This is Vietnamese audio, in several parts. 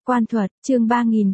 Quan thuật, chương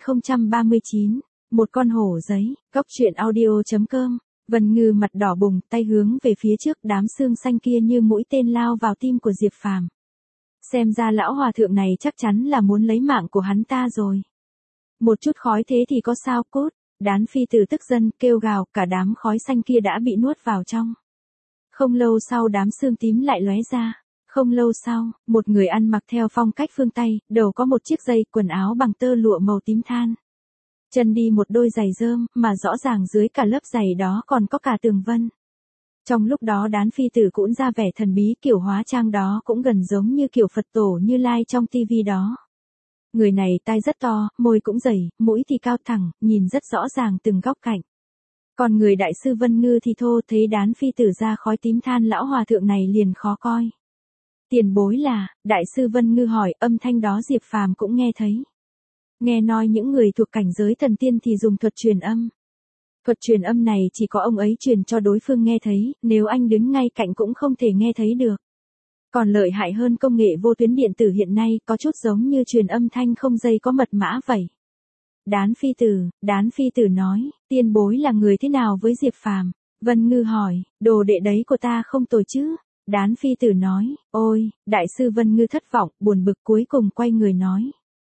3039, một con hổ giấy, góc truyện audio.com. Vân Ngư mặt đỏ bừng, tay hướng về phía trước, đám xương xanh kia như mũi tên lao vào tim của Diệp Phàm. Xem ra lão hòa thượng này chắc chắn là muốn lấy mạng của hắn ta rồi. Một chút khói thế thì có sao cốt, Đán Phi Tử tức giận kêu gào, cả đám khói xanh kia đã bị nuốt vào trong. Không lâu sau đám xương tím lại lóe ra. Không lâu sau, một người ăn mặc theo phong cách phương Tây, đầu có một chiếc dây, quần áo bằng tơ lụa màu tím than. Chân đi một đôi giày rơm, mà rõ ràng dưới cả lớp giày đó còn có cả tường vân. Trong lúc đó Đán Phi Tử cũng ra vẻ thần bí, kiểu hóa trang đó cũng gần giống như kiểu Phật tổ Như Lai trong tivi đó. Người này tai rất to, môi cũng dày, mũi thì cao thẳng, nhìn rất rõ ràng từng góc cạnh. Còn người đại sư Vân Ngư thì thô, thấy Đán Phi Tử ra khói tím than lão hòa thượng này liền khó coi. Tiền bối là, đại sư Vân Ngư hỏi, âm thanh đó Diệp Phàm cũng nghe thấy. Nghe nói những người thuộc cảnh giới thần tiên thì dùng thuật truyền âm. Thuật truyền âm này chỉ có ông ấy truyền cho đối phương nghe thấy, nếu anh đứng ngay cạnh cũng không thể nghe thấy được. Còn lợi hại hơn công nghệ vô tuyến điện tử hiện nay, có chút giống như truyền âm thanh không dây có mật mã vậy. Đán Phi Tử nói, tiền bối là người thế nào với Diệp Phàm? Vân Ngư hỏi, đồ đệ đấy của ta không tồi chứ? Đán Phi Tử nói, ôi, đại sư Vân Ngư thất vọng, buồn bực cuối cùng quay người nói.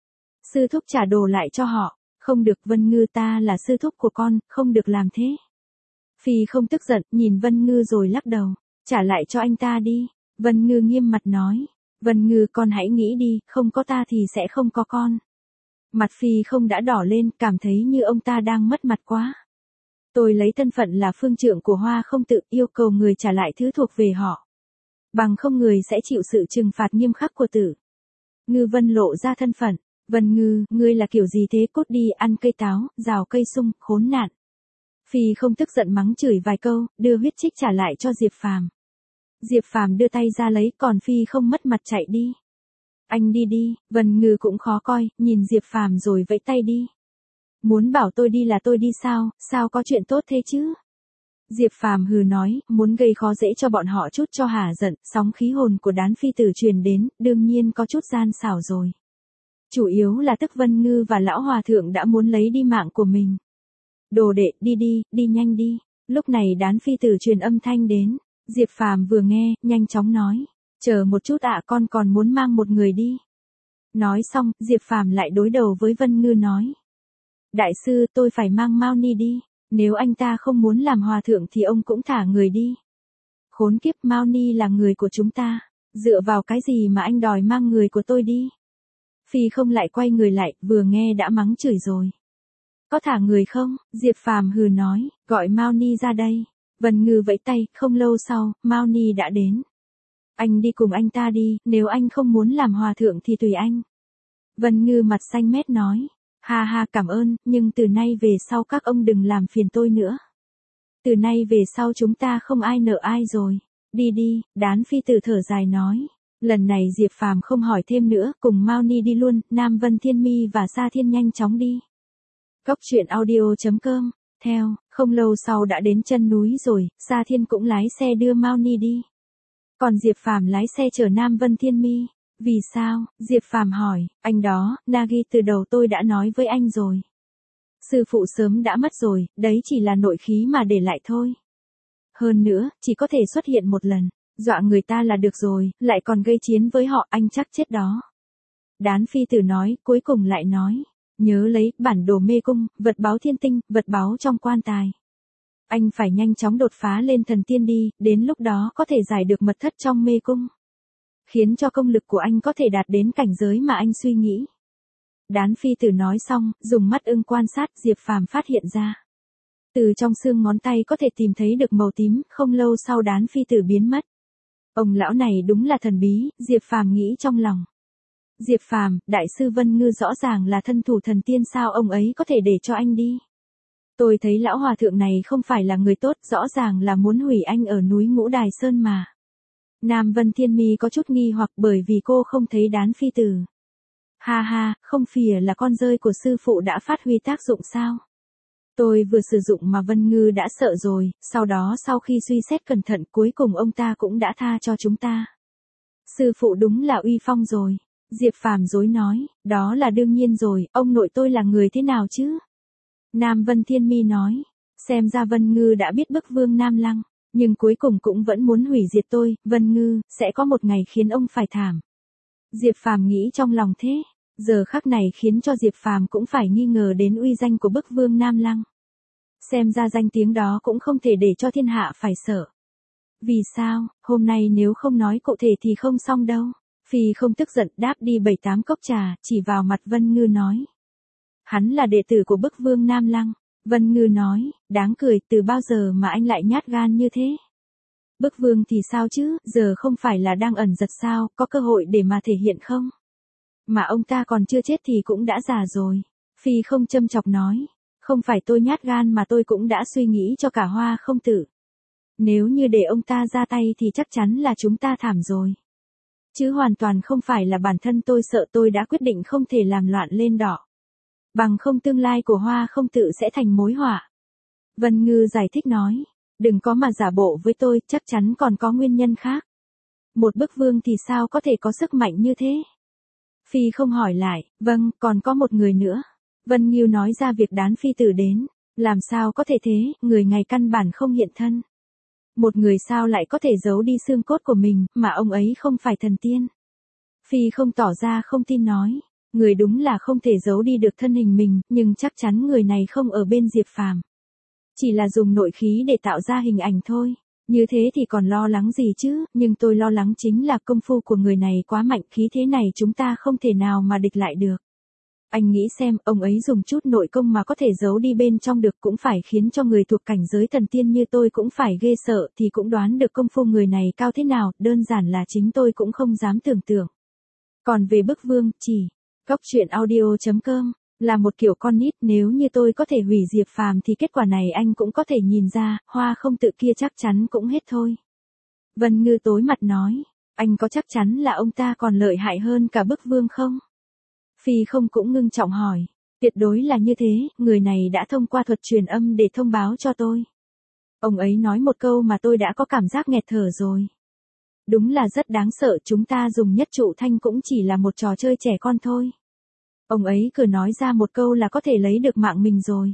Sư thúc trả đồ lại cho họ, không được Vân Ngư, ta là sư thúc của con, không được làm thế. Phi không tức giận, nhìn Vân Ngư rồi lắc đầu, trả lại cho anh ta đi. Vân Ngư nghiêm mặt nói, Vân Ngư con hãy nghĩ đi, không có ta thì sẽ không có con. Mặt Phi không đã đỏ lên, cảm thấy như ông ta đang mất mặt quá. Tôi lấy thân phận là phương trượng của Hoa Không Tự, yêu cầu người trả lại thứ thuộc về họ. Bằng không người sẽ chịu sự trừng phạt nghiêm khắc của Tử. Ngư Vân lộ ra thân phận, Vân Ngư, ngươi là kiểu gì thế, cút đi, ăn cây táo, rào cây sung, khốn nạn. Phi không tức giận mắng chửi vài câu, đưa huyết trích trả lại cho Diệp Phàm. Diệp Phàm đưa tay ra lấy, còn Phi không mất mặt chạy đi. Anh đi đi, Vân Ngư cũng khó coi, nhìn Diệp Phàm rồi vẫy tay đi. Muốn bảo tôi đi là tôi đi sao, sao có chuyện tốt thế chứ? Diệp Phàm hừ nói, muốn gây khó dễ cho bọn họ chút cho hả giận, sóng khí hồn của Đán Phi Tử truyền đến, đương nhiên có chút gian xảo rồi. Chủ yếu là tức Vân Ngư và lão hòa thượng đã muốn lấy đi mạng của mình. Đồ đệ, đi đi, đi nhanh đi. Lúc này Đán Phi Tử truyền âm thanh đến, Diệp Phàm vừa nghe, nhanh chóng nói, chờ một chút ạ, con còn muốn mang một người đi. Nói xong, Diệp Phàm lại đối đầu với Vân Ngư nói. Đại sư, tôi phải mang Mao Ni đi, nếu anh ta không muốn làm hòa thượng thì ông cũng thả người đi. Khốn kiếp, Mao Ni là người của chúng ta, dựa vào cái gì mà anh đòi mang người của tôi đi? Phi không lại quay người lại, vừa nghe đã mắng chửi rồi. Có thả người không? Diệp Phàm hừ nói, gọi Mao Ni ra đây. Vân Ngư vẫy tay, không lâu sau, Mao Ni đã đến. Anh đi cùng anh ta đi, nếu anh không muốn làm hòa thượng thì tùy anh. Vân Ngư mặt xanh mét nói, ha ha, cảm ơn, nhưng từ nay về sau các ông đừng làm phiền tôi nữa. Từ nay về sau chúng ta không ai nợ ai rồi. Đi đi, Đán Phi Tử thở dài nói. Lần này Diệp Phàm không hỏi thêm nữa, cùng Mao Ni đi luôn, Nam Vân Thiên Mi và Sa Thiên nhanh chóng đi. Góc truyện audio.com. Theo, không lâu sau đã đến chân núi rồi, Sa Thiên cũng lái xe đưa Mao Ni đi. Còn Diệp Phàm lái xe chở Nam Vân Thiên Mi. Vì sao? Diệp Phàm hỏi, anh đó, Nagi, từ đầu tôi đã nói với anh rồi. Sư phụ sớm đã mất rồi, đấy chỉ là nội khí mà để lại thôi. Hơn nữa, chỉ có thể xuất hiện một lần, dọa người ta là được rồi, lại còn gây chiến với họ, anh chắc chết đó. Đán Phi Tử nói, cuối cùng lại nói, nhớ lấy bản đồ mê cung, vật báo thiên tinh, vật báo trong quan tài. Anh phải nhanh chóng đột phá lên thần tiên đi, đến lúc đó có thể giải được mật thất trong mê cung. Khiến cho công lực của anh có thể đạt đến cảnh giới mà anh suy nghĩ. Đán Phi Tử nói xong, dùng mắt ưng quan sát, Diệp Phàm phát hiện ra. Từ trong xương ngón tay có thể tìm thấy được màu tím, không lâu sau Đán Phi Tử biến mất. Ông lão này đúng là thần bí, Diệp Phàm nghĩ trong lòng. Diệp Phàm, đại sư Vân Ngư rõ ràng là thân thủ thần tiên, sao ông ấy có thể để cho anh đi? Tôi thấy lão hòa thượng này không phải là người tốt, rõ ràng là muốn hủy anh ở núi Ngũ Đài Sơn mà. Nam Vân Thiên Mi có chút nghi hoặc bởi vì cô không thấy Đán Phi Tử. Ha ha, không phìa là con rơi của sư phụ đã phát huy tác dụng sao? Tôi vừa sử dụng mà Vân Ngư đã sợ rồi, sau đó sau khi suy xét cẩn thận cuối cùng ông ta cũng đã tha cho chúng ta. Sư phụ đúng là uy phong rồi. Diệp Phàm dối nói, đó là đương nhiên rồi, ông nội tôi là người thế nào chứ? Nam Vân Thiên Mi nói, xem ra Vân Ngư đã biết bức Vương Nam Lăng, nhưng cuối cùng cũng vẫn muốn hủy diệt tôi, Vân Ngư, sẽ có một ngày khiến ông phải thảm. Diệp Phàm nghĩ trong lòng thế, giờ khắc này khiến cho Diệp Phàm cũng phải nghi ngờ đến uy danh của bức Vương Nam Lăng. Xem ra danh tiếng đó cũng không thể để cho thiên hạ phải sợ. Vì sao, hôm nay nếu không nói cụ thể thì không xong đâu. Phi không tức giận đáp đi 7-8 cốc trà, chỉ vào mặt Vân Ngư nói. Hắn là đệ tử của bức Vương Nam Lăng. Vân Ngư nói, đáng cười, từ bao giờ mà anh lại nhát gan như thế? Bức Vương thì sao chứ, giờ không phải là đang ẩn giật sao, có cơ hội để mà thể hiện không? Mà ông ta còn chưa chết thì cũng đã già rồi. Phi không châm chọc nói, không phải tôi nhát gan mà tôi cũng đã suy nghĩ cho cả Hoa Không Tử. Nếu như để ông ta ra tay thì chắc chắn là chúng ta thảm rồi. Chứ hoàn toàn không phải là bản thân tôi sợ, tôi đã quyết định không thể làm loạn lên đỏ. Bằng không tương lai của Hoa Không Tử sẽ thành mối họa. Vân Ngư giải thích nói, đừng có mà giả bộ với tôi, chắc chắn còn có nguyên nhân khác. Một bức vương thì sao có thể có sức mạnh như thế? Phi không hỏi lại, vâng, còn có một người nữa. Vân Ngư nói ra việc đán phi tử đến, làm sao có thể thế, người ngày căn bản không hiện thân. Một người sao lại có thể giấu đi xương cốt của mình, mà ông ấy không phải thần tiên. Phi không tỏ ra không tin nói, người đúng là không thể giấu đi được thân hình mình, nhưng chắc chắn người này không ở bên Diệp Phàm. Chỉ là dùng nội khí để tạo ra hình ảnh thôi. Như thế thì còn lo lắng gì chứ, nhưng tôi lo lắng chính là công phu của người này quá mạnh, khí thế này chúng ta không thể nào mà địch lại được. Anh nghĩ xem, ông ấy dùng chút nội công mà có thể giấu đi bên trong được, cũng phải khiến cho người thuộc cảnh giới thần tiên như tôi cũng phải ghê sợ, thì cũng đoán được công phu người này cao thế nào, đơn giản là chính tôi cũng không dám tưởng tượng. Còn về bức vương, chỉ, goctruyện.audio.com, là một kiểu con nít, nếu như tôi có thể hủy Diệp Phàm thì kết quả này anh cũng có thể nhìn ra, Hoa Không Tự kia chắc chắn cũng hết thôi. Vân Ngư tối mặt nói, anh có chắc chắn là ông ta còn lợi hại hơn cả bức vương không? Phi không cũng ngưng trọng hỏi, tuyệt đối là như thế, người này đã thông qua thuật truyền âm để thông báo cho tôi. Ông ấy nói một câu mà tôi đã có cảm giác nghẹt thở rồi. Đúng là rất đáng sợ, chúng ta dùng nhất trụ thanh cũng chỉ là một trò chơi trẻ con thôi. Ông ấy cứ nói ra một câu là có thể lấy được mạng mình rồi.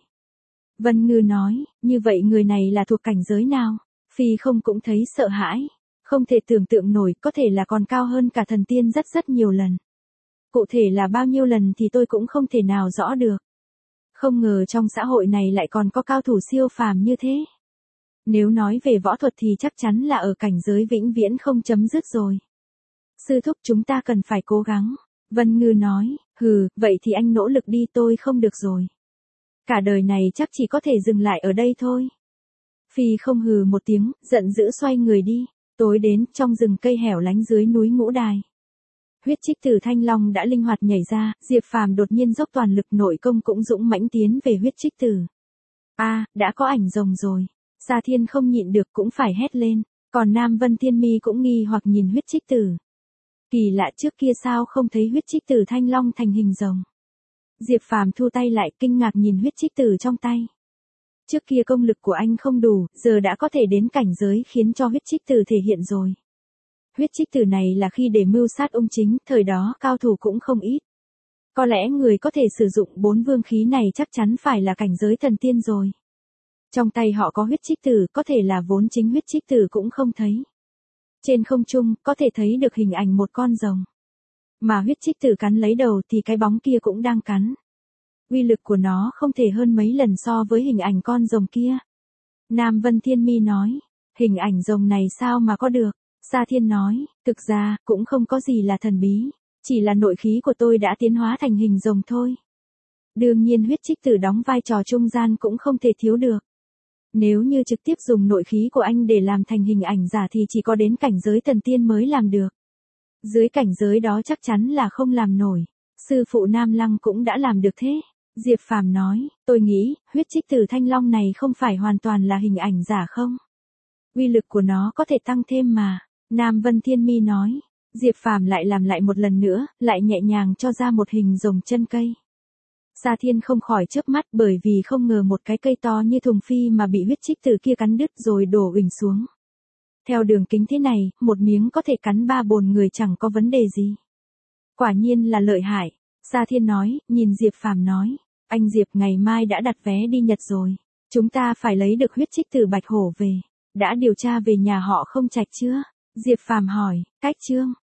Vân Ngư nói, như vậy người này là thuộc cảnh giới nào? Phi không cũng thấy sợ hãi. Không thể tưởng tượng nổi, có thể là còn cao hơn cả thần tiên rất rất nhiều lần. Cụ thể là bao nhiêu lần thì tôi cũng không thể nào rõ được. Không ngờ trong xã hội này lại còn có cao thủ siêu phàm như thế. Nếu nói về võ thuật thì chắc chắn là ở cảnh giới vĩnh viễn không chấm dứt rồi. Sư thúc, chúng ta cần phải cố gắng. Vân Ngư nói, vậy thì anh nỗ lực đi, tôi không được rồi. Cả đời này chắc chỉ có thể dừng lại ở đây thôi. Phi không hừ một tiếng, giận dữ xoay người đi. Tối đến, trong rừng cây hẻo lánh dưới núi Ngũ Đài. Huyết Trích Tử Thanh Long đã linh hoạt nhảy ra, Diệp Phàm đột nhiên dốc toàn lực, nội công cũng dũng mãnh tiến về Huyết Trích Tử. Đã có ảnh rồng rồi. Sa Thiên không nhịn được cũng phải hét lên, còn Nam Vân Thiên Mi cũng nghi hoặc nhìn Huyết Trích Tử. Kỳ lạ, trước kia sao không thấy Huyết Trích Tử Thanh Long thành hình rồng. Diệp Phàm thu tay lại, kinh ngạc nhìn Huyết Trích Tử trong tay. Trước kia công lực của anh không đủ, giờ đã có thể đến cảnh giới khiến cho Huyết Trích Tử thể hiện rồi. Huyết Trích Tử này là khi để mưu sát ông chính, thời đó cao thủ cũng không ít. Có lẽ người có thể sử dụng 4 vương khí này chắc chắn phải là cảnh giới thần tiên rồi. Trong tay họ có Huyết Trích Tử, có thể là vốn chính Huyết Trích Tử cũng không thấy. Trên không trung, có thể thấy được hình ảnh một con rồng. Mà Huyết Trích Tử cắn lấy đầu thì cái bóng kia cũng đang cắn. Uy lực của nó không thể hơn mấy lần so với hình ảnh con rồng kia. Nam Vân Thiên Mi nói, hình ảnh rồng này sao mà có được? Sa Thiên nói, thực ra, cũng không có gì là thần bí. Chỉ là nội khí của tôi đã tiến hóa thành hình rồng thôi. Đương nhiên Huyết Trích Tử đóng vai trò trung gian cũng không thể thiếu được. Nếu như trực tiếp dùng nội khí của anh để làm thành hình ảnh giả thì chỉ có đến cảnh giới thần tiên mới làm được. Dưới cảnh giới đó chắc chắn là không làm nổi. Sư phụ Nam Lăng cũng đã làm được thế. Diệp Phàm nói, tôi nghĩ, Huyết Trích Tử Thanh Long này không phải hoàn toàn là hình ảnh giả không? Uy lực của nó có thể tăng thêm mà. Nam Vân Thiên Mi nói. Diệp Phàm lại làm lại một lần nữa, lại nhẹ nhàng cho ra một hình rồng chân cây. Sa Thiên không khỏi chớp mắt, bởi vì không ngờ một cái cây to như thùng phi mà bị Huyết Trích Tử kia cắn đứt rồi đổ uỳnh xuống. Theo đường kính thế này, một miếng có thể cắn 3-4 người chẳng có vấn đề gì. Quả nhiên là lợi hại. Sa Thiên nói, nhìn Diệp Phàm nói. Anh Diệp ngày mai đã đặt vé đi Nhật rồi. Chúng ta phải lấy được huyết trích từ Bạch Hổ về. Đã điều tra về nhà họ Không Trạch chưa? Diệp Phàm hỏi, Cách Trương.